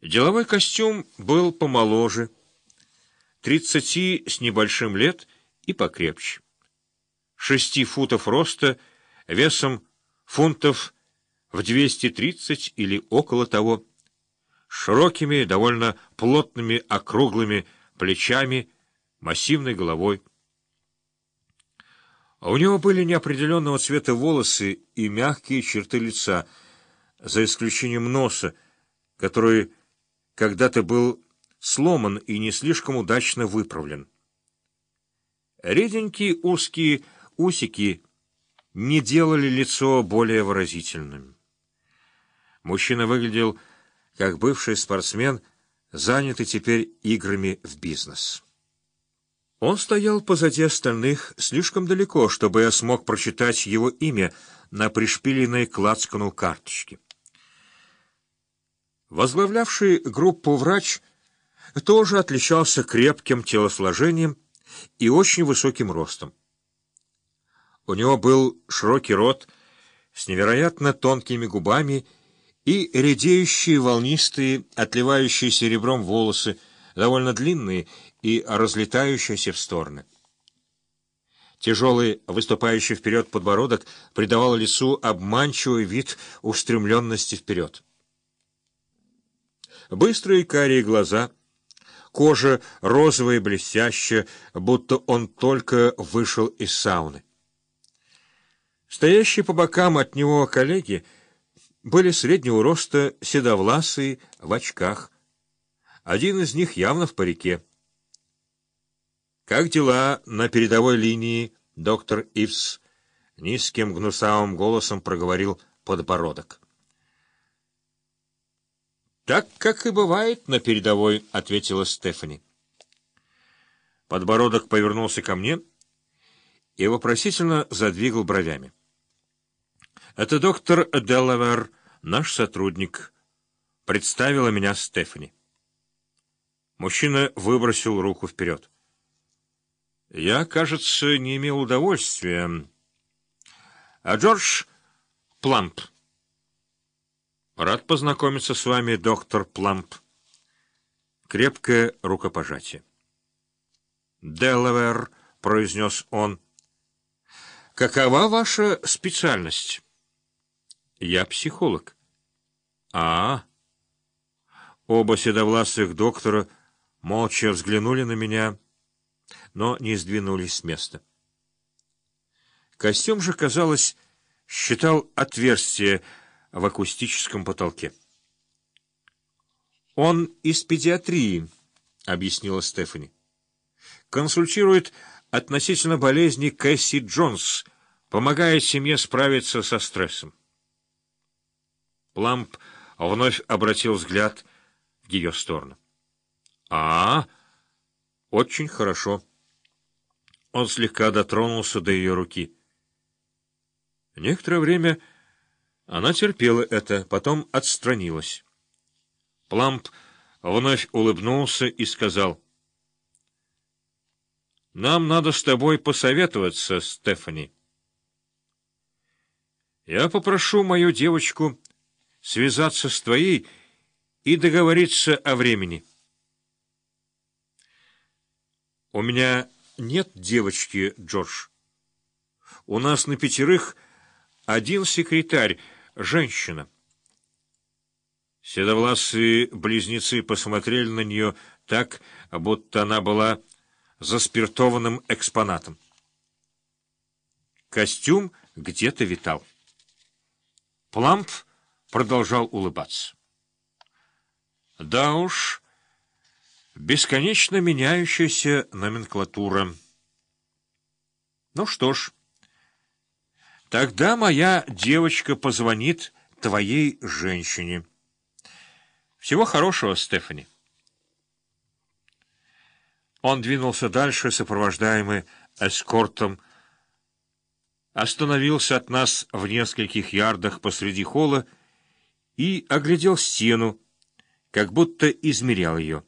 Деловой костюм был помоложе, 30 с небольшим лет и покрепче. 6 футов роста, весом фунтов в 230 или около того, широкими, довольно плотными, округлыми плечами, массивной головой. У него были неопределенного цвета волосы и мягкие черты лица, за исключением носа, который когда-то был сломан и не слишком удачно выправлен. Реденькие узкие усики не делали лицо более выразительным. Мужчина выглядел как бывший спортсмен, занятый теперь играми в бизнес. Он стоял позади остальных слишком далеко, чтобы я смог прочитать его имя на пришпиленной к лацкану карточке. Возглавлявший группу врач тоже отличался крепким телосложением и очень высоким ростом. У него был широкий рот с невероятно тонкими губами и редеющие волнистые, отливающие серебром волосы, довольно длинные и разлетающиеся в стороны. Тяжелый, выступающий вперед подбородок придавал лицу обманчивый вид устремленности вперед. Быстрые карие глаза, кожа розовая и блестящая, будто он только вышел из сауны. Стоящие по бокам от него коллеги были среднего роста, седовласые, в очках. Один из них явно в парике. «Как дела на передовой линии, доктор Ивс?» — низким гнусавым голосом проговорил подбородок. «Так, как и бывает на передовой», — ответила Стефани. Подбородок повернулся ко мне и вопросительно задвигал бровями. «Это доктор Делавер, наш сотрудник», — представила меня Стефани. Мужчина выбросил руку вперед. «Я, кажется, не имел удовольствия. А Джордж Пламп». «Рад познакомиться с вами, доктор Пламп». Крепкое рукопожатие. «Делавер», — произнес он. «Какова ваша специальность?» «Я психолог». Оба седовласых доктора молча взглянули на меня, но не сдвинулись с места. Костюм же, казалось, считал отверстие в акустическом потолке. «Он из педиатрии», — объяснила Стефани. «Консультирует относительно болезни Кэсси Джонс, помогает семье справиться со стрессом». Пламп вновь обратил взгляд в ее сторону. Очень хорошо». Он слегка дотронулся до ее руки. Некоторое время она терпела это, потом отстранилась. Пламп вновь улыбнулся и сказал: «Нам надо с тобой посоветоваться, Стефани. Я попрошу мою девочку связаться с твоей и договориться о времени». «У меня нет девочки, Джордж. У нас на 5 один секретарь, женщина». Седовласые близнецы посмотрели на нее так, будто она была заспиртованным экспонатом. Костюм где-то витал. Пламп продолжал улыбаться. «Да уж, бесконечно меняющаяся номенклатура. Ну что ж, тогда моя девочка позвонит твоей женщине. Всего хорошего, Стефани». Он двинулся дальше, сопровождаемый эскортом, остановился от нас в нескольких ярдах посреди холла и оглядел стену, как будто измерял ее.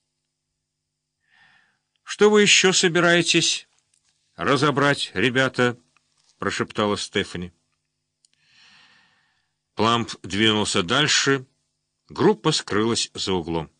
«Что вы еще собираетесь разобрать, ребята?» — прошептала Стефани. Пламп двинулся дальше, Группа скрылась за углом.